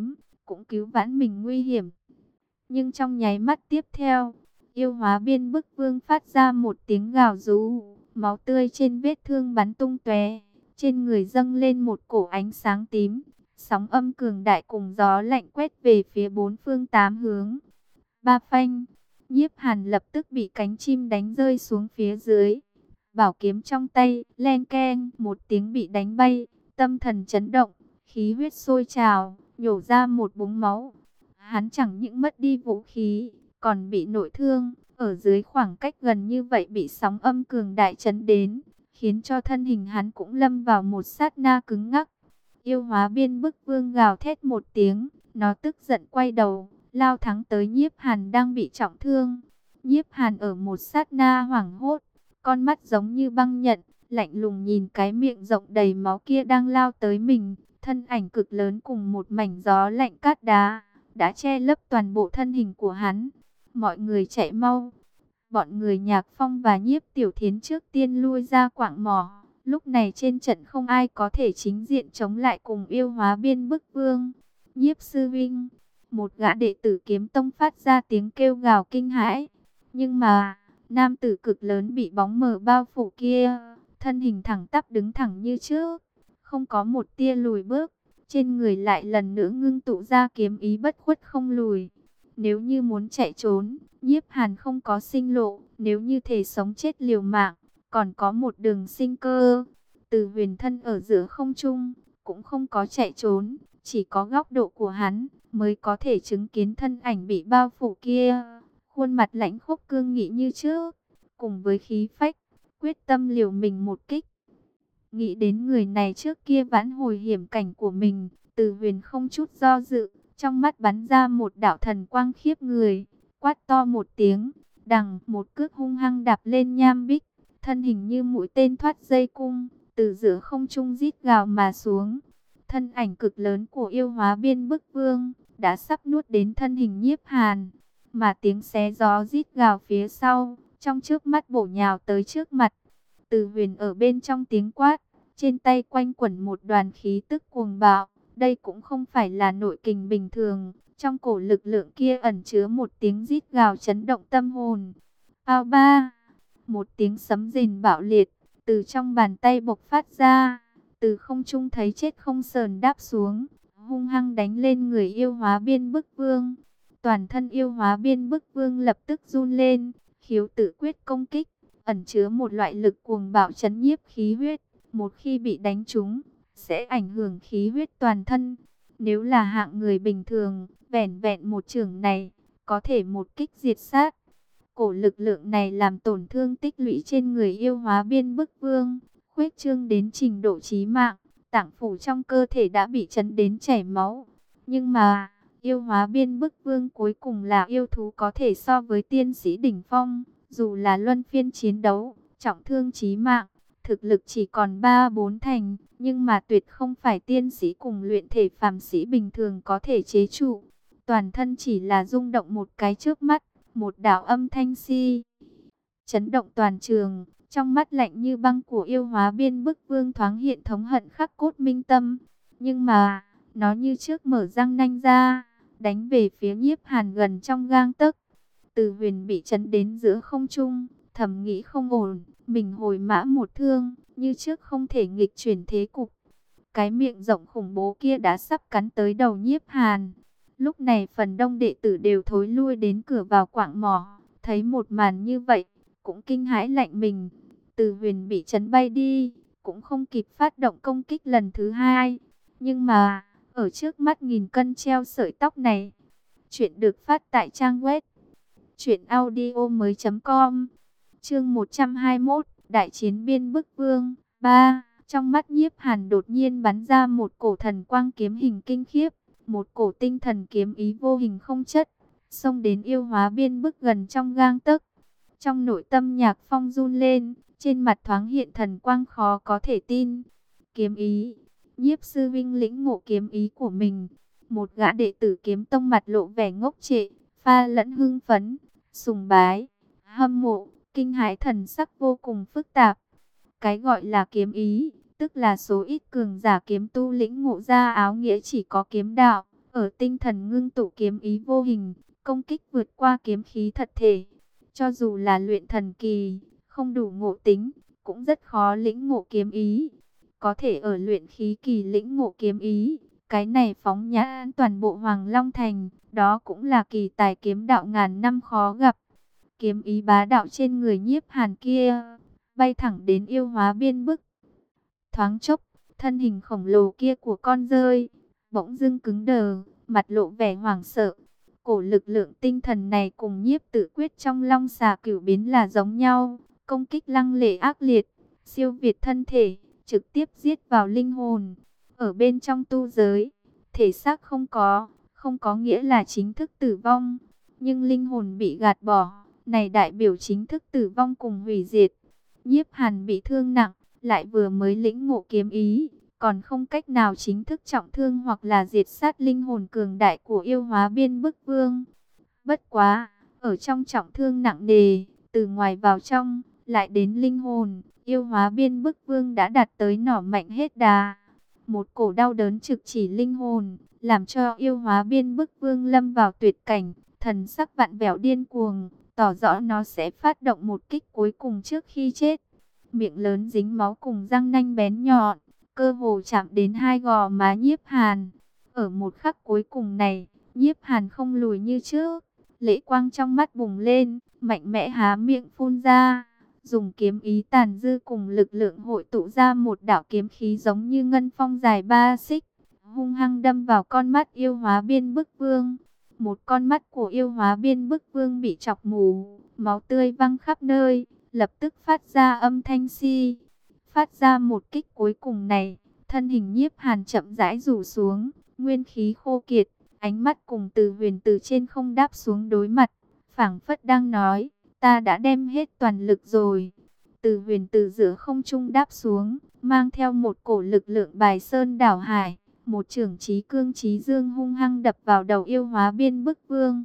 cũng cứu vãn mình nguy hiểm. Nhưng trong nháy mắt tiếp theo, yêu hóa biên bức vương phát ra một tiếng gào rú, máu tươi trên vết thương bắn tung tóe, trên người dâng lên một cổ ánh sáng tím, sóng âm cường đại cùng gió lạnh quét về phía bốn phương tám hướng. Ba phanh, Nhiếp Hàn lập tức bị cánh chim đánh rơi xuống phía dưới. Bảo kiếm trong tay, len keng, một tiếng bị đánh bay, tâm thần chấn động, khí huyết sôi trào, nhổ ra một búng máu. Hắn chẳng những mất đi vũ khí, còn bị nội thương, ở dưới khoảng cách gần như vậy bị sóng âm cường đại chấn đến, khiến cho thân hình hắn cũng lâm vào một sát na cứng ngắc. Yêu hóa biên bức vương gào thét một tiếng, nó tức giận quay đầu, lao thẳng tới Nhiếp Hàn đang bị trọng thương. Nhiếp Hàn ở một sát na hoảng hốt, con mắt giống như băng nhận, lạnh lùng nhìn cái miệng rộng đầy máu kia đang lao tới mình. Thân ảnh cực lớn cùng một mảnh gió lạnh cát đá đã che lấp toàn bộ thân hình của hắn. Mọi người chạy mau. Bọn người Nhạc Phong và Nhiếp Tiểu Thiến trước tiên lui ra quạng mỏ. Lúc này trên trận không ai có thể chính diện chống lại cùng yêu hóa biên bức vương. Nhiếp sư vinh, một gã đệ tử Kiếm Tông phát ra tiếng kêu gào kinh hãi. Nhưng mà, nam tử cực lớn bị bóng mờ bao phủ kia, thân hình thẳng tắp đứng thẳng như trước, không có một tia lùi bước, trên người lại lần nữa ngưng tụ ra kiếm ý bất khuất không lùi. Nếu như muốn chạy trốn, Nhiếp Hàn không có sinh lộ, nếu như thể sống chết liều mạng, còn có một đường sinh cơ. Từ huyền thân ở giữa không trung, cũng không có chạy trốn, chỉ có góc độ của hắn mới có thể chứng kiến thân ảnh bị bao phủ kia. Khuôn mặt lãnh khốc cương nghị như trước, cùng với khí phách, quyết tâm liều mình một kích. Nghĩ đến người này trước kia vãn hồi hiểm cảnh của mình, Từ huyền không chút do dự, trong mắt bắn ra một đạo thần quang khiếp người, quát to một tiếng, đằng một cước hung hăng đạp lên nham bích, thân hình như mũi tên thoát dây cung, từ giữa không trung rít gào mà xuống. Thân ảnh cực lớn của yêu hóa biên bức vương đã sắp nuốt đến thân hình Nhiếp Hàn, mà tiếng xé gió rít gào phía sau, trong trước mắt bổ nhào tới trước mặt. Từ huyền ở bên trong tiếng quát, trên tay quanh quẩn một đoàn khí tức cuồng bạo. Đây cũng không phải là nội kình bình thường, trong cổ lực lượng kia ẩn chứa một tiếng rít gào chấn động tâm hồn. Ao ba, một tiếng sấm rền bạo liệt, từ trong bàn tay bộc phát ra, từ không trung thấy chết không sờn đáp xuống, hung hăng đánh lên người yêu hóa biên bức vương. Toàn thân yêu hóa biên bức vương lập tức run lên, khiếu tự quyết công kích, ẩn chứa một loại lực cuồng bạo chấn nhiếp khí huyết, một khi bị đánh trúng, sẽ ảnh hưởng khí huyết toàn thân. Nếu là hạng người bình thường, vẻn vẹn một chưởng này, có thể một kích diệt sát. Cổ lực lượng này làm tổn thương tích lũy trên người yêu hóa biên bức vương, khuếch trương đến trình độ chí mạng, tạng phủ trong cơ thể đã bị chấn đến chảy máu. Nhưng mà, yêu hóa biên bức vương cuối cùng là yêu thú có thể so với tiên sĩ đỉnh phong, dù là luân phiên chiến đấu, trọng thương chí mạng, thực lực chỉ còn ba bốn thành, nhưng mà tuyệt không phải tiên sĩ cùng luyện thể phàm sĩ bình thường có thể chế trụ. Toàn thân chỉ là rung động một cái trước mắt, một đạo âm thanh si chấn động toàn trường, trong mắt lạnh như băng của yêu hóa biên bức vương thoáng hiện thống hận khắc cốt minh tâm. Nhưng mà, nó như trước mở răng nanh ra, đánh về phía Nhiếp Hàn gần trong gang tấc. Từ huyền bị chấn đến giữa không trung, thầm nghĩ không ổn, mình hồi mã một thương, như trước không thể nghịch chuyển thế cục. Cái miệng rộng khủng bố kia đã sắp cắn tới đầu Nhiếp Hàn. Lúc này phần đông đệ tử đều thối lui đến cửa vào quạng mỏ, thấy một màn như vậy, cũng kinh hãi lạnh mình. Từ huyền bị chấn bay đi, cũng không kịp phát động công kích lần thứ hai. Nhưng mà, ở trước mắt nghìn cân treo sợi tóc này, chuyện được phát tại trang web truyện audio mới chấm com. Chương một trăm hai mươi mốt, Đại chiến biên bức vương. ba. Trong mắt Nhiếp Hàn đột nhiên bắn ra một cổ thần quang kiếm hình kinh khiếp, một cổ tinh thần kiếm ý vô hình không chất, xông đến yêu hóa biên bức gần trong gang tấc. Trong nội tâm Nhạc Phong run lên, trên mặt thoáng hiện thần quang khó có thể tin. Kiếm ý, Nhiếp sư vinh lĩnh ngộ kiếm ý của mình. Một gã đệ tử Kiếm Tông mặt lộ vẻ ngốc trệ, pha lẫn hưng phấn, sùng bái, hâm mộ, kinh hãi, thần sắc vô cùng phức tạp. Cái gọi là kiếm ý, tức là số ít cường giả kiếm tu lĩnh ngộ ra áo nghĩa chỉ có kiếm đạo, ở tinh thần ngưng tụ kiếm ý vô hình, công kích vượt qua kiếm khí thật thể. Cho dù là luyện thần kỳ, không đủ ngộ tính, cũng rất khó lĩnh ngộ kiếm ý. Có thể ở luyện khí kỳ lĩnh ngộ kiếm ý, cái này phóng nhãn toàn bộ Hoàng Long Thành, đó cũng là kỳ tài kiếm đạo ngàn năm khó gặp. Kiếm ý bá đạo trên người Nhiếp Hàn kia, bay thẳng đến yêu hóa biên bức. Thoáng chốc, thân hình khổng lồ kia của con dơi, bỗng dưng cứng đờ, mặt lộ vẻ hoảng sợ. Cổ lực lượng tinh thần này cùng Nhiếp Tự Quyết trong Long Xà Cửu Biến là giống nhau, công kích lăng lệ ác liệt, siêu việt thân thể, trực tiếp giết vào linh hồn. Ở bên trong tu giới, thể xác không có, không có nghĩa là chính thức tử vong, nhưng linh hồn bị gạt bỏ, này đại biểu chính thức tử vong cùng hủy diệt. Nhiếp Hàn bị thương nặng, lại vừa mới lĩnh ngộ kiếm ý, còn không cách nào chính thức trọng thương hoặc là diệt sát linh hồn cường đại của yêu hóa biên bức vương. Bất quá, ở trong trọng thương nặng nề, từ ngoài vào trong, lại đến linh hồn, yêu hóa biên bức vương đã đạt tới nỏ mạnh hết đà. Một cổ đau đớn trực chỉ linh hồn, làm cho yêu hóa biên bức vương lâm vào tuyệt cảnh, thần sắc vặn vẹo điên cuồng, tỏ rõ nó sẽ phát động một kích cuối cùng trước khi chết. Miệng lớn dính máu cùng răng nanh bén nhọn, cơ hồ chạm đến hai gò má Nhiếp Hàn. Ở một khắc cuối cùng này, Nhiếp Hàn không lùi như trước, lệ quang trong mắt bùng lên, mạnh mẽ há miệng phun ra, dùng kiếm ý tàn dư cùng lực lượng hội tụ ra một đạo kiếm khí giống như ngân phong dài ba xích, hung hăng đâm vào con mắt yêu hóa biên bức vương. Một con mắt của yêu hóa biên bức vương bị chọc mù, máu tươi văng khắp nơi, lập tức phát ra âm thanh xi. Phát ra một kích cuối cùng này, thân hình Nhiếp Hàn chậm rãi rủ xuống, nguyên khí khô kiệt, ánh mắt cùng Từ Huyền từ trên không đáp xuống đối mặt, phảng phất đang nói, ta đã đem hết toàn lực rồi. Từ Huyền từ giữa không trung đáp xuống, mang theo một cổ lực lượng bài sơn đảo hải, một chưởng chí cương chí dương hung hăng đập vào đầu yêu hóa biên bức vương.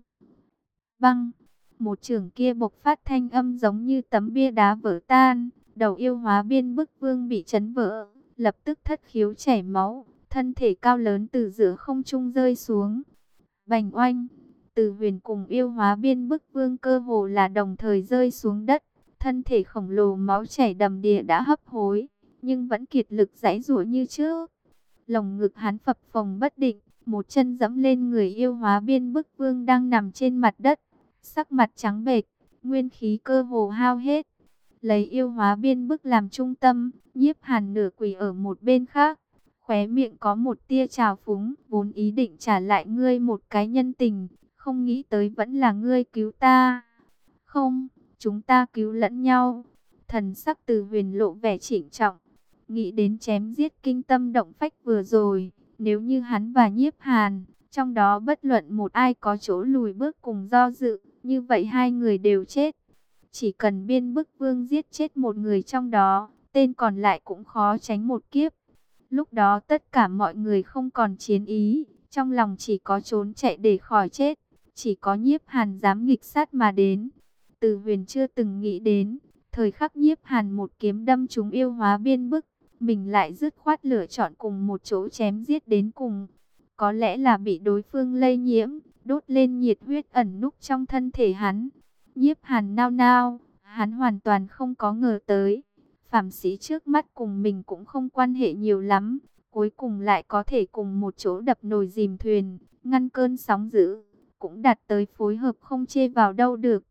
Băng, một chưởng kia bộc phát thanh âm giống như tấm bia đá vỡ tan, đầu yêu hóa biên bức vương bị chấn vỡ, lập tức thất khiếu chảy máu, thân thể cao lớn từ giữa không trung rơi xuống. Bành oanh, Từ Huyền cùng yêu hóa biên bức vương cơ hồ là đồng thời rơi xuống đất, thân thể khổng lồ máu chảy đầm đìa đã hấp hối, nhưng vẫn kiệt lực giãy giụa như trước. Lồng ngực hắn phập phồng bất định, một chân giẫm lên người yêu hóa biên bức vương đang nằm trên mặt đất, sắc mặt trắng bệch, nguyên khí cơ hồ hao hết. Lấy yêu hóa biên bức làm trung tâm, Nhiếp Hàn nửa quỳ ở một bên khác, khóe miệng có một tia trào phúng, vốn ý định trả lại ngươi một cái nhân tình, không nghĩ tới vẫn là ngươi cứu ta. Không, chúng ta cứu lẫn nhau. Thần sắc Từ Huyền lộ vẻ trịnh trọng, nghĩ đến chém giết kinh tâm động phách vừa rồi, nếu như hắn và Nhiếp Hàn, trong đó bất luận một ai có chỗ lùi bước cùng do dự, như vậy hai người đều chết. Chỉ cần biên bức vương giết chết một người trong đó, tên còn lại cũng khó tránh một kiếp. Lúc đó tất cả mọi người không còn chiến ý, trong lòng chỉ có trốn chạy để khỏi chết. Chỉ có Nhiếp Hàn dám nghịch sát mà đến. Từ Huyền chưa từng nghĩ đến, thời khắc Nhiếp Hàn một kiếm đâm trúng yêu hóa biên bức, mình lại dứt khoát lựa chọn cùng một chỗ chém giết đến cùng. Có lẽ là bị đối phương lây nhiễm, đốt lên nhiệt huyết ẩn núp trong thân thể hắn. Nhiếp Hàn nao nao, hắn hoàn toàn không có ngờ tới, phàm sĩ trước mắt cùng mình cũng không quan hệ nhiều lắm, cuối cùng lại có thể cùng một chỗ đập nồi dìm thuyền, ngăn cơn sóng dữ, cũng đạt tới phối hợp không chê vào đâu được.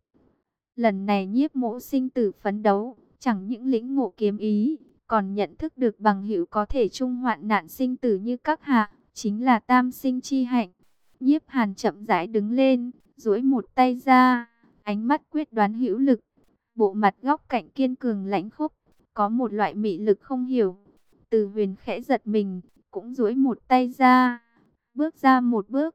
Lần này Nhiếp Mỗ sinh tử phấn đấu, chẳng những lĩnh ngộ kiếm ý, còn nhận thức được bằng hữu có thể chung hoạn nạn sinh tử như các hạ, chính là tam sinh chi hạnh. Nhiếp Hàn chậm rãi đứng lên, duỗi một tay ra, ánh mắt quyết đoán hữu lực, bộ mặt góc cạnh kiên cường lãnh khốc, có một loại mị lực không hiểu. Từ Huyền khẽ giật mình, cũng duỗi một tay ra, bước ra một bước.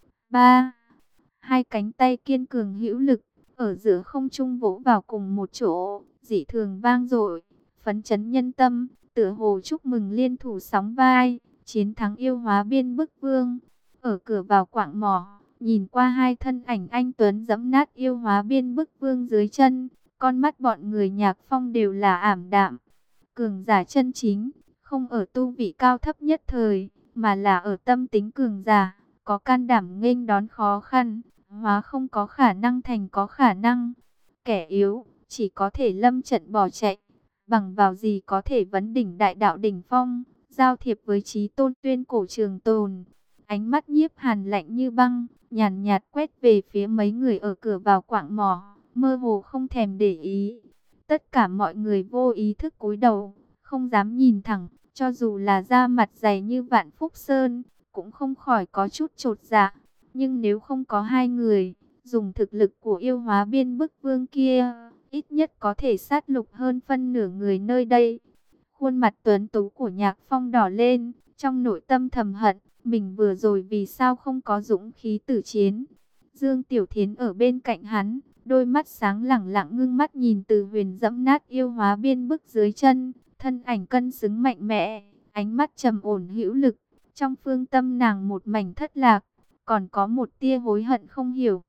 Ba, hai cánh tay kiên cường hữu lực, ở giữa không trung vỗ vào cùng một chỗ, dị thường vang dội, phấn chấn nhân tâm, tựa hồ chúc mừng liên thủ sóng vai, chiến thắng yêu hóa biên bức vương. Ở cửa vào quạng mỏ, nhìn qua hai thân ảnh anh tuấn giẫm nát yêu hóa biên bức vương dưới chân, con mắt bọn người Nhạc Phong đều là ảm đạm. Cường giả chân chính, không ở tu vị cao thấp nhất thời, mà là ở tâm tính cường giả, có can đảm nghênh đón khó khăn, hóa không có khả năng thành có khả năng. Kẻ yếu chỉ có thể lâm trận bỏ chạy, bằng vào gì có thể vấn đỉnh đại đạo đỉnh phong, giao thiệp với chí tôn tuyên cổ trường tồn. Ánh mắt Nhiếp Hàn lạnh như băng, nhàn nhạt quét về phía mấy người ở cửa vào quạng mỏ, mơ hồ không thèm để ý. Tất cả mọi người vô ý thức cúi đầu, không dám nhìn thẳng, cho dù là da mặt dày như Vạn Phúc Sơn, cũng không khỏi có chút chột dạ. Nhưng nếu không có hai người, dùng thực lực của yêu hóa biên bức vương kia, ít nhất có thể sát lục hơn phân nửa người nơi đây. Khuôn mặt tuấn tú của Nhạc Phong đỏ lên, trong nội tâm thầm hận, mình vừa rồi vì sao không có dũng khí tử chiến. Dương Tiểu Thiến ở bên cạnh hắn, đôi mắt sáng lẳng lặng ngưng mắt nhìn Từ Huyền dẫm nát yêu hóa biên bức dưới chân, thân ảnh cân xứng mạnh mẽ, ánh mắt trầm ổn hữu lực. Trong phương tâm nàng một mảnh thất lạc, còn có một tia hối hận không hiểu.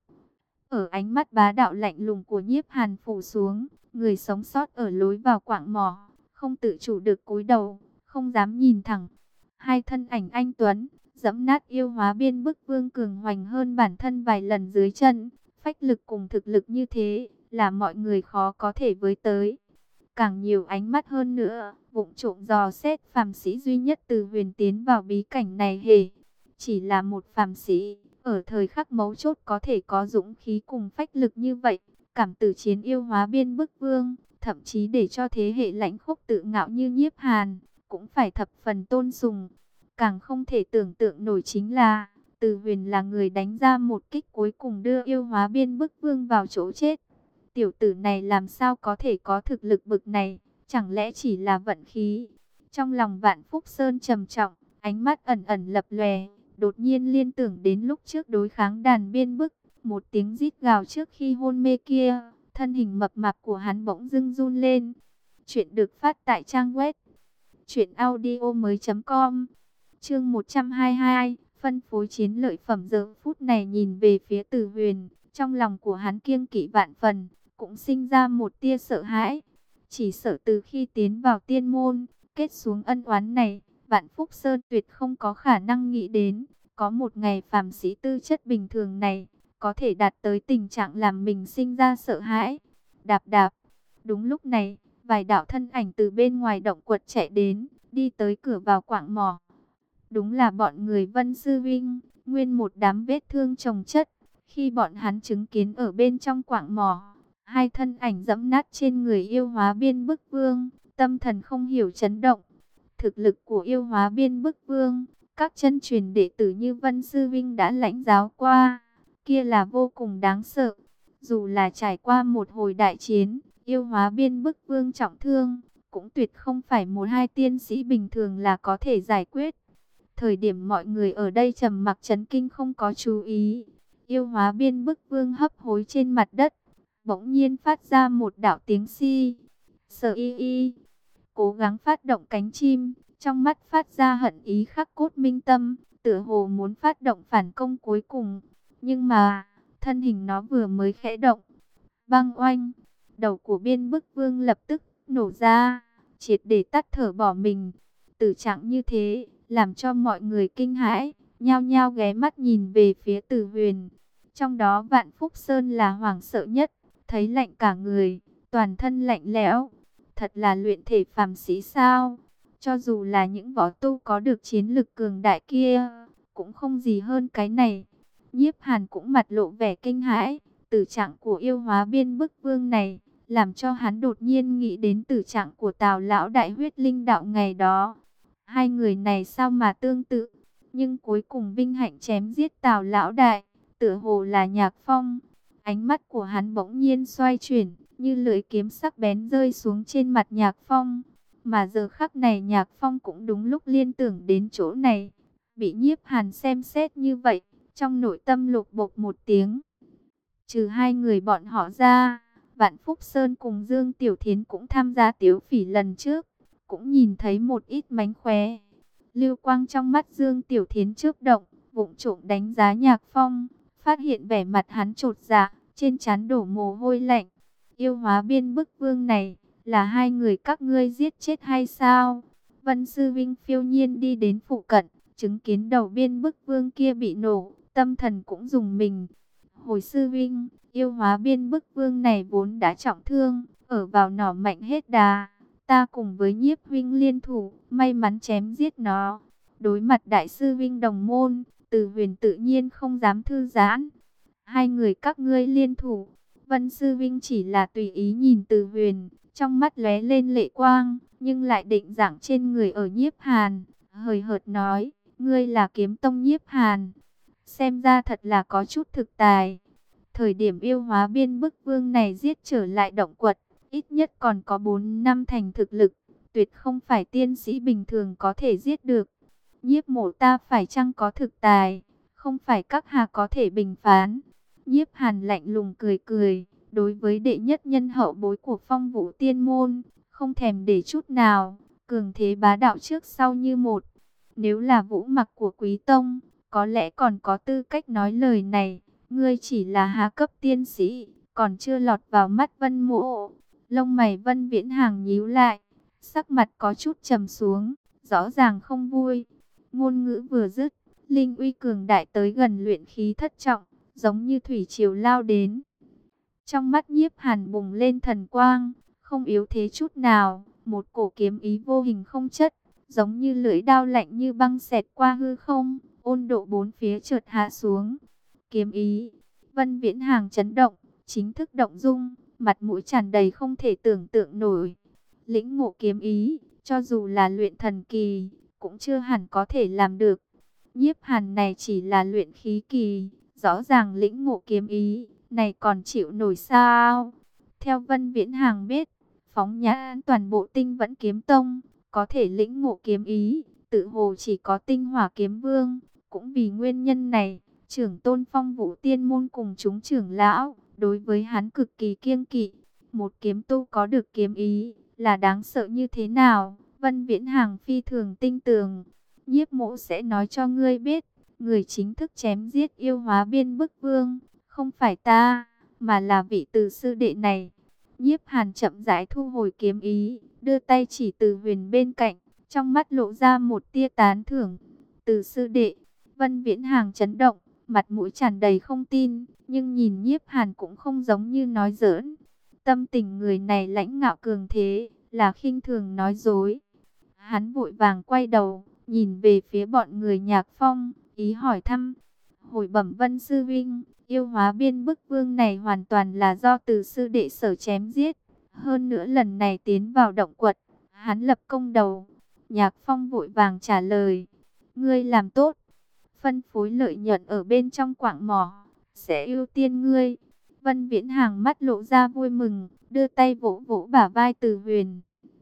Ở ánh mắt bá đạo lạnh lùng của Nhiếp Hàn phủ xuống, người sống sót ở lối vào quạng mỏ, không tự chủ được cúi đầu, không dám nhìn thẳng. Hai thân ảnh anh tuấn, dẫm nát yêu hóa biên bức vương cường hoành hơn bản thân vài lần dưới chân, phách lực cùng thực lực như thế, là mọi người khó có thể với tới. Càng nhiều ánh mắt hơn nữa, vụng trộm dò xét phàm sĩ duy nhất Từ Huyền tiến vào bí cảnh này hề. Chỉ là một phàm sĩ, ở thời khắc mấu chốt có thể có dũng khí cùng phách lực như vậy, cảm tử chiến yêu hóa biên bức vương, thậm chí để cho thế hệ lãnh khốc tự ngạo như Nhiếp Hàn, cũng phải thập phần tôn sùng. Càng không thể tưởng tượng nổi chính là, Từ Huyền là người đánh ra một kích cuối cùng đưa yêu hóa biên bức vương vào chỗ chết. Tiểu tử này làm sao có thể có thực lực bực này, chẳng lẽ chỉ là vận khí? Trong lòng Vạn Phúc Sơn trầm trọng, ánh mắt ẩn ẩn lập lòe, đột nhiên liên tưởng đến lúc trước đối kháng đàn biên bức, một tiếng rít gào trước khi hôn mê kia, thân hình mập mạp của hắn bỗng dưng run lên. Chuyện được phát tại trang web truyện audio mới chấm com. Chương một trăm hai mươi hai, phân phối chiến lợi phẩm. Giờ phút này nhìn về phía Từ Huyền, trong lòng của hắn kiêng kỵ vạn phần, cũng sinh ra một tia sợ hãi. Chỉ sợ từ khi tiến vào tiên môn, kết xuống ân oán này, Vạn Phúc Sơn tuyệt không có khả năng nghĩ đến, có một ngày phàm sĩ tư chất bình thường này, có thể đạt tới tình trạng làm mình sinh ra sợ hãi. Đạp đạp, đúng lúc này, vài đạo thân ảnh từ bên ngoài động quật chạy đến, đi tới cửa vào quạng mỏ. Đúng là bọn người Vân Sư Vinh, nguyên một đám vết thương chồng chất. Khi bọn hắn chứng kiến ở bên trong quạng mỏ, hai thân ảnh dẫm nát trên người yêu hóa biên bức vương, tâm thần không hiểu chấn động. Thực lực của yêu hóa biên bức vương, các chân truyền đệ tử như Vân Sư Vinh đã lãnh giáo qua, kia là vô cùng đáng sợ. Dù là trải qua một hồi đại chiến, yêu hóa biên bức vương trọng thương, cũng tuyệt không phải một hai tiên sĩ bình thường là có thể giải quyết. Thời điểm mọi người ở đây trầm mặc chấn kinh không có chú ý, yêu hóa biên bức vương hấp hối trên mặt đất, bỗng nhiên phát ra một đạo tiếng si. Sở y y, cố gắng phát động cánh chim, trong mắt phát ra hận ý khắc cốt minh tâm, tựa hồ muốn phát động phản công cuối cùng. Nhưng mà, thân hình nó vừa mới khẽ động, băng oanh, đầu của biên bức vương lập tức nổ ra, triệt để tắt thở bỏ mình. Tử trạng như thế, làm cho mọi người kinh hãi, nhao nhao ghé mắt nhìn về phía Từ Huyền. Trong đó Vạn Phúc Sơn là hoảng sợ nhất, thấy lạnh cả người, toàn thân lạnh lẽo. Thật là luyện thể phàm sĩ sao? Cho dù là những võ tu có được chiến lực cường đại kia, cũng không gì hơn cái này. Nhiếp Hàn cũng mặt lộ vẻ kinh hãi, tử trạng của yêu hóa biên bức vương này, làm cho hắn đột nhiên nghĩ đến tử trạng của Tào lão đại huyết linh đạo ngày đó. Hai người này sao mà tương tự, nhưng cuối cùng vinh hạnh chém giết Tào lão đại, tựa hồ là Nhạc Phong. Ánh mắt của hắn bỗng nhiên xoay chuyển, như lưỡi kiếm sắc bén rơi xuống trên mặt Nhạc Phong. Mà giờ khắc này Nhạc Phong cũng đúng lúc liên tưởng đến chỗ này. Bị Nhiếp Hàn xem xét như vậy, trong nội tâm lục bộc một tiếng. Trừ hai người bọn họ ra, Vạn Phúc Sơn cùng Dương Tiểu Thiến cũng tham gia tiếu phỉ lần trước, cũng nhìn thấy một ít mánh khóe. Lưu quang trong mắt Dương Tiểu Thiến chớp động, vụng trộm đánh giá Nhạc Phong, phát hiện vẻ mặt hắn chột dạ, trên trán đổ mồ hôi lạnh. Yêu hóa biên bức vương này, là hai người các ngươi giết chết hay sao? Vân Sư Vinh phiêu nhiên đi đến phụ cận, chứng kiến đầu biên bức vương kia bị nổ, tâm thần cũng rùng mình. Hồi sư vinh, yêu hóa biên bức vương này vốn đã trọng thương, ở vào nỏ mạnh hết đà. Ta cùng với nhiếp huynh liên thủ, may mắn chém giết nó. Đối mặt đại sư vinh đồng môn, Từ Huyền tự nhiên không dám thư giãn. Hai người các ngươi liên thủ. Vân sư vinh chỉ là tùy ý nhìn Từ Huyền, trong mắt lóe lên lệ quang, nhưng lại định dạng trên người ở Nhiếp Hàn, hời hợt nói, ngươi là kiếm tông Nhiếp Hàn, xem ra thật là có chút thực tài. Thời điểm yêu hóa biên bức vương này giết trở lại động quật, ít nhất còn có bốn năm thành thực lực, tuyệt không phải tiên sĩ bình thường có thể giết được. Nhiếp mộ ta phải chăng có thực tài, không phải các hạ có thể bình phán. Nhiếp Hàn lạnh lùng cười cười, đối với đệ nhất nhân hậu bối của Phong Vũ Tiên môn, không thèm để chút nào, cường thế bá đạo trước sau như một. Nếu là Vũ Mặc của Quý tông, có lẽ còn có tư cách nói lời này. Ngươi chỉ là hạ cấp tiên sĩ, còn chưa lọt vào mắt Vân Mộ. Lông mày Vân Viễn Hàng nhíu lại, sắc mặt có chút trầm xuống, rõ ràng không vui. Ngôn ngữ vừa dứt, linh uy cường đại tới gần luyện khí thất trọng, giống như thủy triều lao đến. Trong mắt Nhiếp Hàn bùng lên thần quang, không yếu thế chút nào, một cổ kiếm ý vô hình không chất, giống như lưỡi đao lạnh như băng xẹt qua hư không, ôn độ bốn phía chợt hạ xuống. Kiếm ý, Vân Viễn Hàng chấn động, chính thức động dung, mặt mũi tràn đầy không thể tưởng tượng nổi. Lĩnh ngộ kiếm ý, cho dù là luyện thần kỳ, cũng chưa hẳn có thể làm được. Nhiếp Hàn này chỉ là luyện khí kỳ, rõ ràng lĩnh ngộ kiếm ý, này còn chịu nổi sao? Theo Vân Viễn Hàng biết, phóng nhãn toàn bộ Tinh Vẫn Kiếm Tông, có thể lĩnh ngộ kiếm ý, tự hồ chỉ có Tinh Hỏa Kiếm Vương. Cũng vì nguyên nhân này, trưởng tôn Phong Vũ Tiên môn cùng chúng trưởng lão, đối với hắn cực kỳ kiêng kỵ. Một kiếm tu có được kiếm ý, là đáng sợ như thế nào? Vân Viễn Hàng phi thường tinh tường. Nhiếp mộ sẽ nói cho ngươi biết, người chính thức chém giết yêu hóa biên bức vương, không phải ta, mà là vị Từ sư đệ này. Nhiếp Hàn chậm rãi thu hồi kiếm ý, đưa tay chỉ Từ Huyền bên cạnh, trong mắt lộ ra một tia tán thưởng. Từ sư đệ, Vân Viễn Hàng chấn động, mặt mũi tràn đầy không tin, nhưng nhìn Nhiếp Hàn cũng không giống như nói giỡn. Tâm tình người này lãnh ngạo cường thế, là khinh thường nói dối. Hắn vội vàng quay đầu, nhìn về phía bọn người Nhạc Phong, ý hỏi thăm. Hồi bẩm Vân sư vinh, yêu hóa biên bức vương này hoàn toàn là do Từ sư đệ sở chém giết. Hơn nữa lần này tiến vào động quật, hắn lập công đầu. Nhạc Phong vội vàng trả lời, ngươi làm tốt, phân phối lợi nhuận ở bên trong quạng mỏ, sẽ ưu tiên ngươi. Vân Viễn Hàng mắt lộ ra vui mừng, đưa tay vỗ vỗ bả vai Từ Huyền.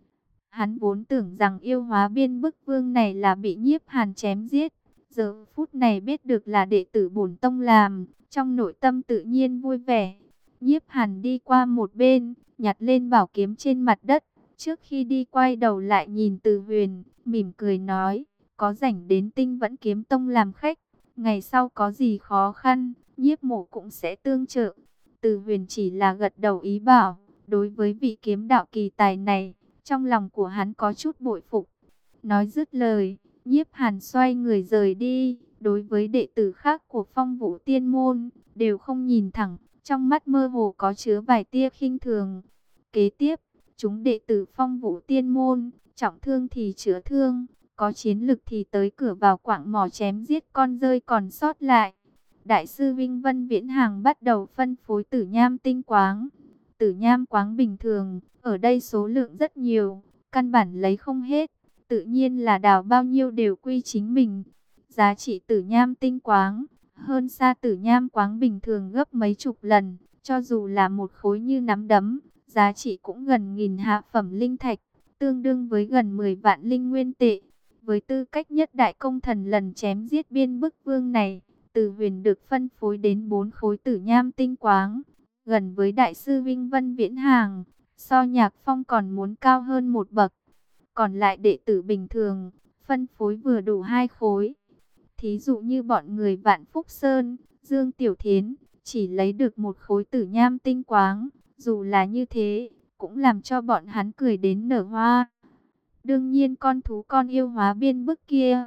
Hắn vốn tưởng rằng yêu hóa biên bức vương này là bị Nhiếp Hàn chém giết. Giờ phút này biết được là đệ tử bổn tông làm, trong nội tâm tự nhiên vui vẻ. Nhiếp Hàn đi qua một bên, nhặt lên bảo kiếm trên mặt đất. Trước khi đi quay đầu lại nhìn Từ Huyền, mỉm cười nói, có rảnh đến Tinh Vẫn Kiếm Tông làm khách. Ngày sau có gì khó khăn, Nhiếp mộ cũng sẽ tương trợ. Từ Huyền chỉ là gật đầu ý bảo, đối với vị kiếm đạo kỳ tài này, trong lòng của hắn có chút bội phục. Nói dứt lời, Nhiếp Hàn xoay người rời đi, đối với đệ tử khác của Phong Vũ Tiên môn, đều không nhìn thẳng, trong mắt mơ hồ có chứa vài tia khinh thường. Kế tiếp, chúng đệ tử Phong Vũ Tiên môn, trọng thương thì chữa thương, có chiến lực thì tới cửa vào quạng mỏ chém giết con rơi còn sót lại. Đại sư Vinh Vân Viễn Hàng bắt đầu phân phối tử nham tinh quáng. Tử nham quáng bình thường, ở đây số lượng rất nhiều, căn bản lấy không hết. Tự nhiên là đào bao nhiêu đều quy chính mình. Giá trị tử nham tinh quáng, hơn xa tử nham quáng bình thường gấp mấy chục lần. Cho dù là một khối như nắm đấm, giá trị cũng gần nghìn hạ phẩm linh thạch, tương đương với gần mười vạn linh nguyên tệ. Với tư cách nhất đại công thần lần chém giết biên bức vương này, Từ Huyền được phân phối đến bốn khối tử nham tinh quáng, gần với đại sư Vinh Vân Viễn Hàng, so Nhạc Phong còn muốn cao hơn một bậc. Còn lại đệ tử bình thường, phân phối vừa đủ hai khối. Thí dụ như bọn người Vạn Phúc Sơn, Dương Tiểu Thiến, chỉ lấy được một khối tử nham tinh quáng, dù là như thế, cũng làm cho bọn hắn cười đến nở hoa. Đương nhiên con thú con yêu hóa biên bức kia,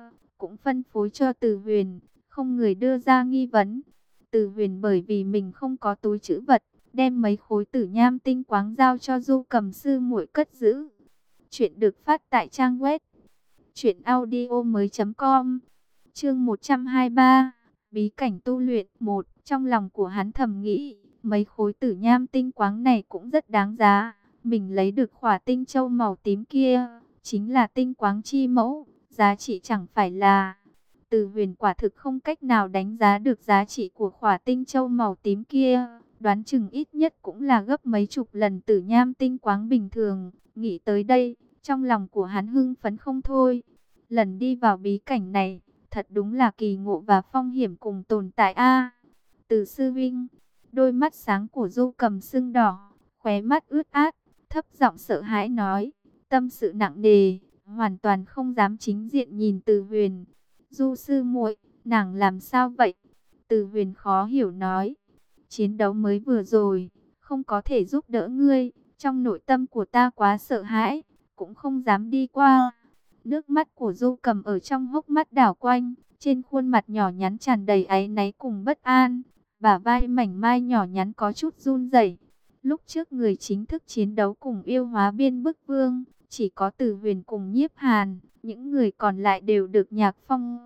cũng phân phối cho Từ Huyền, không người đưa ra nghi vấn. Từ Huyền bởi vì mình không có túi trữ vật, đem mấy khối tử nham tinh quáng giao cho Du Cầm sư muội cất giữ. Chuyện được phát tại trang web truyện audio mới chấm com. Chương một trăm hai mươi ba, bí cảnh tu luyện một. Trong lòng của hắn thầm nghĩ, mấy khối tử nham tinh quáng này cũng rất đáng giá. Mình lấy được khỏa tinh châu màu tím kia, chính là tinh quáng chi mẫu, giá trị chẳng phải là... Từ Huyền quả thực không cách nào đánh giá được giá trị của khỏa tinh châu màu tím kia, đoán chừng ít nhất cũng là gấp mấy chục lần tử nham tinh quáng bình thường. Nghĩ tới đây, trong lòng của hắn hưng phấn không thôi. Lần đi vào bí cảnh này, thật đúng là kỳ ngộ và phong hiểm cùng tồn tại a. Từ sư vinh, đôi mắt sáng của Du Cầm sưng đỏ, khóe mắt ướt át, thấp giọng sợ hãi nói, tâm sự nặng nề, hoàn toàn không dám chính diện nhìn Từ Huyền. Du sư muội, nàng làm sao vậy? Từ Huyền khó hiểu nói, chiến đấu mới vừa rồi, không có thể giúp đỡ ngươi, trong nội tâm của ta quá sợ hãi, cũng không dám đi qua. Nước mắt của Du Cầm ở trong hốc mắt đảo quanh, trên khuôn mặt nhỏ nhắn tràn đầy áy náy cùng bất an, bả vai mảnh mai nhỏ nhắn có chút run rẩy. Lúc trước người chính thức chiến đấu cùng yêu hóa biên bức vương, chỉ có Từ Huyền cùng Nhiếp Hàn, những người còn lại đều được Nhạc Phong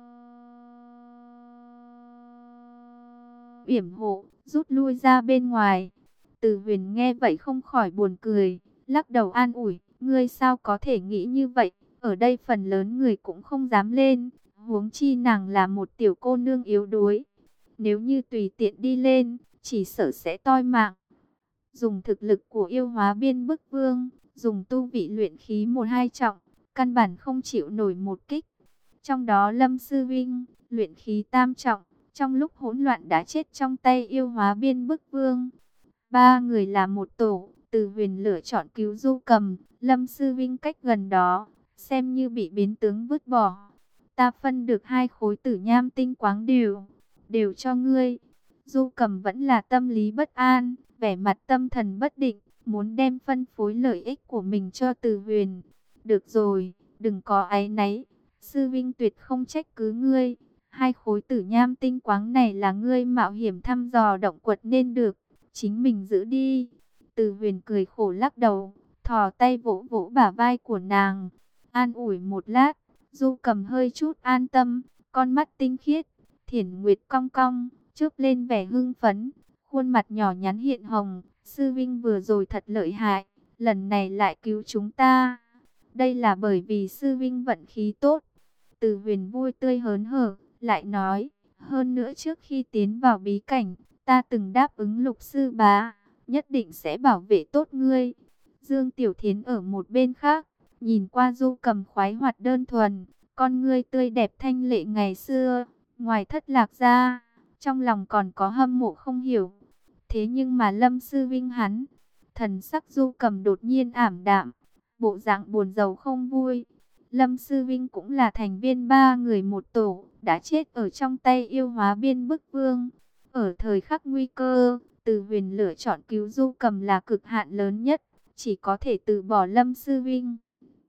yểm hộ, rút lui ra bên ngoài. Từ Huyền nghe vậy không khỏi buồn cười, lắc đầu an ủi, ngươi sao có thể nghĩ như vậy, ở đây phần lớn người cũng không dám lên, huống chi nàng là một tiểu cô nương yếu đuối. Nếu như tùy tiện đi lên, chỉ sợ sẽ toi mạng. Dùng thực lực của yêu hóa biên bức vương, dùng tu vị luyện khí một hai trọng, căn bản không chịu nổi một kích. Trong đó Lâm Sư Vinh, luyện khí tam trọng, trong lúc hỗn loạn đã chết trong tay yêu hóa biên bức vương. Ba người là một tổ, Từ Huyền lựa chọn cứu Du Cầm, Lâm Sư Vinh cách gần đó, xem như bị biến tướng vứt bỏ. Ta phân được hai khối tử nham tinh quáng đều, đều cho ngươi. Du Cầm vẫn là tâm lý bất an, vẻ mặt tâm thần bất định, muốn đem phân phối lợi ích của mình cho Từ Huyền. Được rồi, đừng có áy náy, Sư Vinh tuyệt không trách cứ ngươi. Hai khối tử nham tinh quáng này là ngươi mạo hiểm thăm dò động quật nên được, chính mình giữ đi. Từ Huyền cười khổ lắc đầu, thò tay vỗ vỗ bả vai của nàng, an ủi một lát. Du Cầm hơi chút an tâm, con mắt tinh khiết, thiển nguyệt cong cong, chớp lên vẻ hưng phấn, khuôn mặt nhỏ nhắn hiện hồng. Sư Vinh vừa rồi thật lợi hại, lần này lại cứu chúng ta. Đây là bởi vì Sư Vinh vận khí tốt. Từ Huyền vui tươi hớn hở, lại nói, hơn nữa trước khi tiến vào bí cảnh, ta từng đáp ứng Lục sư bá, nhất định sẽ bảo vệ tốt ngươi. Dương Tiểu Thiến ở một bên khác, nhìn qua Du Cầm khoái hoạt đơn thuần, con ngươi tươi đẹp thanh lệ ngày xưa, ngoài thất lạc ra, trong lòng còn có hâm mộ không hiểu. Thế nhưng mà Lâm Sư Vinh hắn, thần sắc Du Cầm đột nhiên ảm đạm, bộ dạng buồn rầu không vui. Lâm Sư Vinh cũng là thành viên ba người một tổ, đã chết ở trong tay yêu hóa biên bức vương. Ở thời khắc nguy cơ, Từ Huyền lựa chọn cứu Du Cầm là cực hạn lớn nhất, chỉ có thể từ bỏ Lâm Sư Vinh.